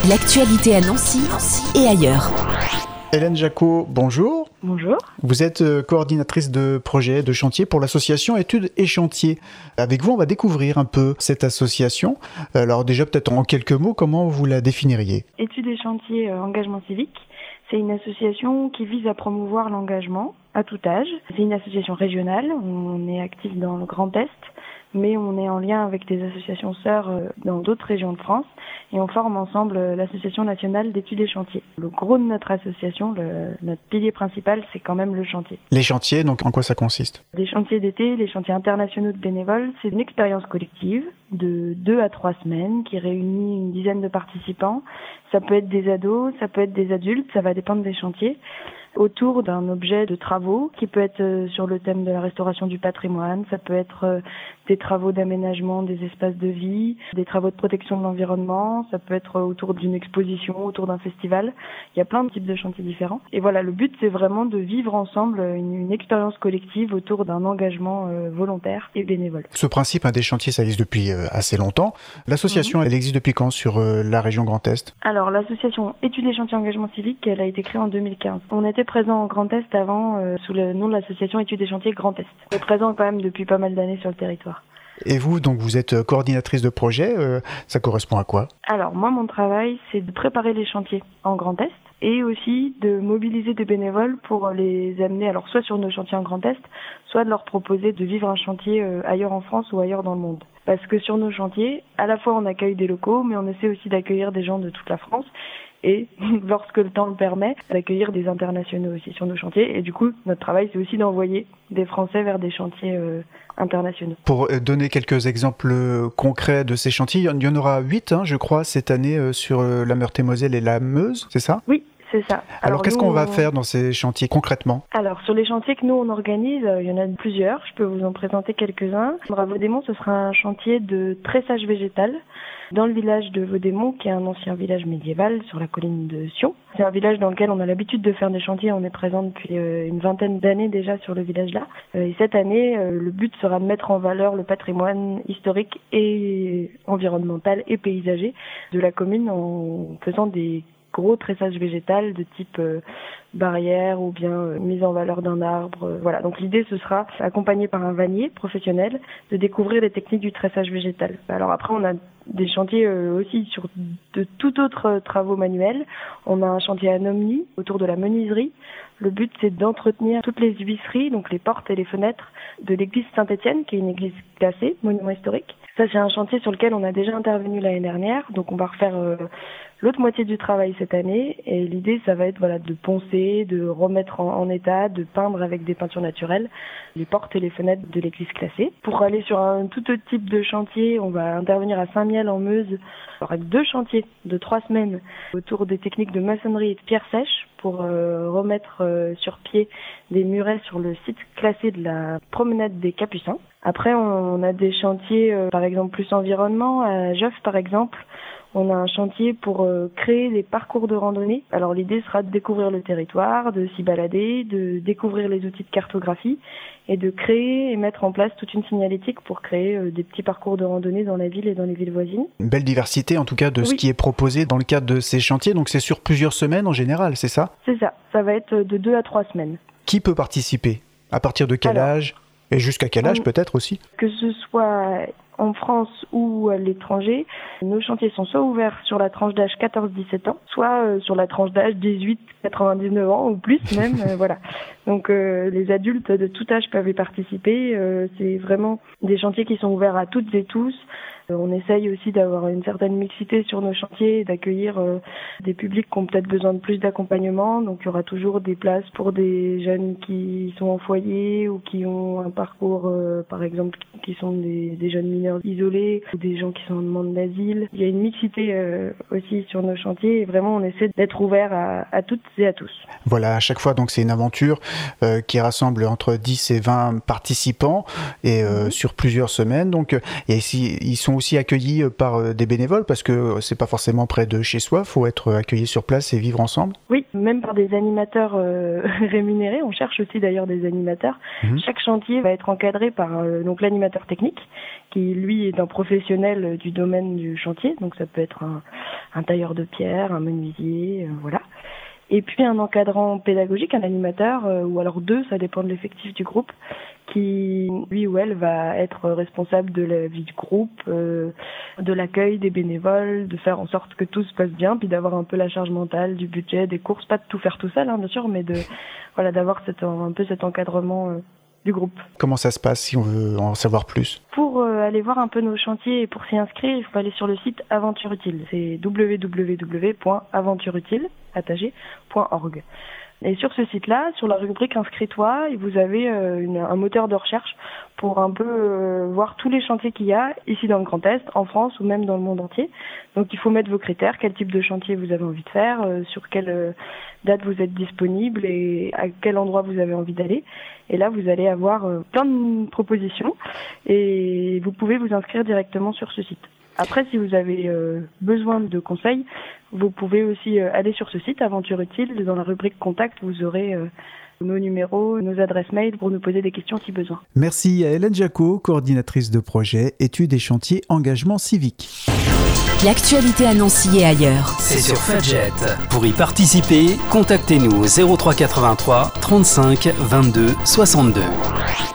L'actualité à Nancy et ailleurs. Hélène Jacot, bonjour. Bonjour. Vous êtes coordinatrice de projet de chantier pour l'association Études et Chantiers. Avec vous, on va découvrir un peu cette association. Alors déjà, peut-être en quelques mots, comment vous la définiriez ? Études et Chantiers Engagement Civique, c'est une association qui vise à promouvoir l'engagement à tout âge. C'est une association régionale, on est actif dans le Grand Est, mais on est en lien avec des associations sœurs dans d'autres régions de France et on forme ensemble l'Association nationale d'études et chantiers. Le gros de notre association, notre pilier principal, c'est quand même le chantier. Les chantiers, donc en quoi ça consiste ? Les chantiers d'été, les chantiers internationaux de bénévoles, c'est une expérience collective de 2 à 3 semaines qui réunit une dizaine de participants. Ça peut être des ados, ça peut être des adultes, ça va dépendre des chantiers, autour d'un objet de travaux qui peut être sur le thème de la restauration du patrimoine, ça peut être des travaux d'aménagement des espaces de vie, des travaux de protection de l'environnement, ça peut être autour d'une exposition, autour d'un festival. Il y a plein de types de chantiers différents. Et voilà, le but c'est vraiment de vivre ensemble une expérience collective autour d'un engagement volontaire et bénévole. Ce principe des chantiers, ça existe depuis assez longtemps. L'association, elle existe depuis quand sur la région Grand Est ? Alors l'association Études et Chantiers Engagement Civique, elle a été créée en 2015. On était présent en Grand Est avant sous le nom de l'association Études et Chantiers Grand Est. On est présent quand même depuis pas mal d'années sur le territoire. Et vous, donc vous êtes coordinatrice de projet, ça correspond à quoi ? Alors moi, mon travail, c'est de préparer les chantiers en Grand Est et aussi de mobiliser des bénévoles pour les amener, alors soit sur nos chantiers en Grand Est, soit de leur proposer de vivre un chantier ailleurs en France ou ailleurs dans le monde. Parce que sur nos chantiers, à la fois on accueille des locaux, mais on essaie aussi d'accueillir des gens de toute la France et, lorsque le temps le permet, d'accueillir des internationaux aussi sur nos chantiers. Et du coup, notre travail, c'est aussi d'envoyer des Français vers des chantiers internationaux. Pour donner quelques exemples concrets de ces chantiers, il y en aura 8, je crois, cette année sur la Meurthe-et-Moselle et la Meuse, c'est ça ? Oui. C'est ça. Alors qu'est-ce qu'on va faire dans ces chantiers concrètement ? Alors sur les chantiers que nous on organise, il y en a plusieurs, je peux vous en présenter quelques-uns. À Vaudémont, ce sera un chantier de tressage végétal dans le village de Vaudémont, qui est un ancien village médiéval sur la colline de Sion. C'est un village dans lequel on a l'habitude de faire des chantiers, on est présent depuis une vingtaine d'années déjà sur le village-là. Et cette année, le but sera de mettre en valeur le patrimoine historique et environnemental et paysager de la commune en faisant des gros tressage végétal de type barrière ou bien mise en valeur d'un arbre. Voilà. Donc l'idée, ce sera, accompagné par un vannier professionnel, de découvrir les techniques du tressage végétal. Alors après, on a des chantiers aussi sur de tout autres travaux manuels. On a un chantier à Nomny autour de la menuiserie. Le but, c'est d'entretenir toutes les huisseries, donc les portes et les fenêtres de l'église Saint-Étienne, qui est une église classée, monument historique. Ça, c'est un chantier sur lequel on a déjà intervenu l'année dernière, donc on va refaire l'autre moitié du travail cette année. Et l'idée, ça va être de poncer, de remettre en état, de peindre avec des peintures naturelles les portes et les fenêtres de l'église classée. Pour aller sur un tout autre type de chantier, on va intervenir à Saint-Miel en Meuse, avec 2 chantiers de 3 semaines autour des techniques de maçonnerie et de pierre sèche pour remettre sur pied des murets sur le site classé de la promenade des Capucins. Après, on a des chantiers, par exemple, plus environnement. À Joffre, par exemple, on a un chantier pour créer des parcours de randonnée. Alors l'idée sera de découvrir le territoire, de s'y balader, de découvrir les outils de cartographie et de créer et mettre en place toute une signalétique pour créer des petits parcours de randonnée dans la ville et dans les villes voisines. Une belle diversité en tout cas de ce qui est proposé dans le cadre de ces chantiers. Donc c'est sur plusieurs semaines en général, c'est ça ? C'est ça. Ça va être de 2 à 3 semaines. Qui peut participer ? À partir de quel âge ? Et jusqu'à quel âge peut-être aussi ? Que ce soit en France ou à l'étranger, nos chantiers sont soit ouverts sur la tranche d'âge 14-17 ans, soit sur la tranche d'âge 18-99 ans ou plus même. Voilà. Donc les adultes de tout âge peuvent y participer. C'est vraiment des chantiers qui sont ouverts à toutes et tous. On essaye aussi d'avoir une certaine mixité sur nos chantiers et d'accueillir des publics qui ont peut-être besoin de plus d'accompagnement. Donc il y aura toujours des places pour des jeunes qui sont en foyer ou qui ont un parcours, par exemple, qui sont des jeunes mineurs isolés ou des gens qui sont en demande d'asile. Il y a une mixité aussi sur nos chantiers et vraiment on essaie d'être ouvert à toutes et à tous. Voilà, à chaque fois donc c'est une aventure qui rassemble entre 10 et 20 participants et sur plusieurs semaines. Donc et ici, ils sont aussi accueillis par des bénévoles parce que c'est pas forcément près de chez soi, faut être accueilli sur place et vivre ensemble. Oui, même par des animateurs rémunérés. On cherche aussi d'ailleurs des animateurs. Chaque chantier va être encadré par donc l'animateur technique qui lui est un professionnel du domaine du chantier. Donc ça peut être un tailleur de pierre, un menuisier, voilà. Et puis un encadrant pédagogique, un animateur, ou alors 2, ça dépend de l'effectif du groupe, qui, lui ou elle, va être responsable de la vie du groupe, de l'accueil des bénévoles, de faire en sorte que tout se passe bien, puis d'avoir un peu la charge mentale, du budget, des courses, pas de tout faire tout seul, bien sûr, mais d'avoir un peu cet encadrement du groupe. Comment ça se passe si on veut en savoir plus? Pour aller voir un peu nos chantiers et pour s'y inscrire, il faut aller sur le site Aventure Utile. C'est www.aventureutile.org. Et sur ce site-là, sur la rubrique Inscris-toi, vous avez un moteur de recherche pour un peu voir tous les chantiers qu'il y a ici dans le Grand Est, en France ou même dans le monde entier. Donc il faut mettre vos critères, quel type de chantier vous avez envie de faire, sur quelle date vous êtes disponible et à quel endroit vous avez envie d'aller. Et là, vous allez avoir plein de propositions et vous pouvez vous inscrire directement sur ce site. Après, si vous avez besoin de conseils, vous pouvez aussi aller sur ce site Aventure Utile. Dans la rubrique Contact, vous aurez nos numéros, nos adresses mail pour nous poser des questions si besoin. Merci à Hélène Jacot, coordinatrice de projet Études et chantiers engagement civique. L'actualité à Nancy et ailleurs. C'est sur Fudget. Pour y participer, contactez-nous au 03 83 35 22 62.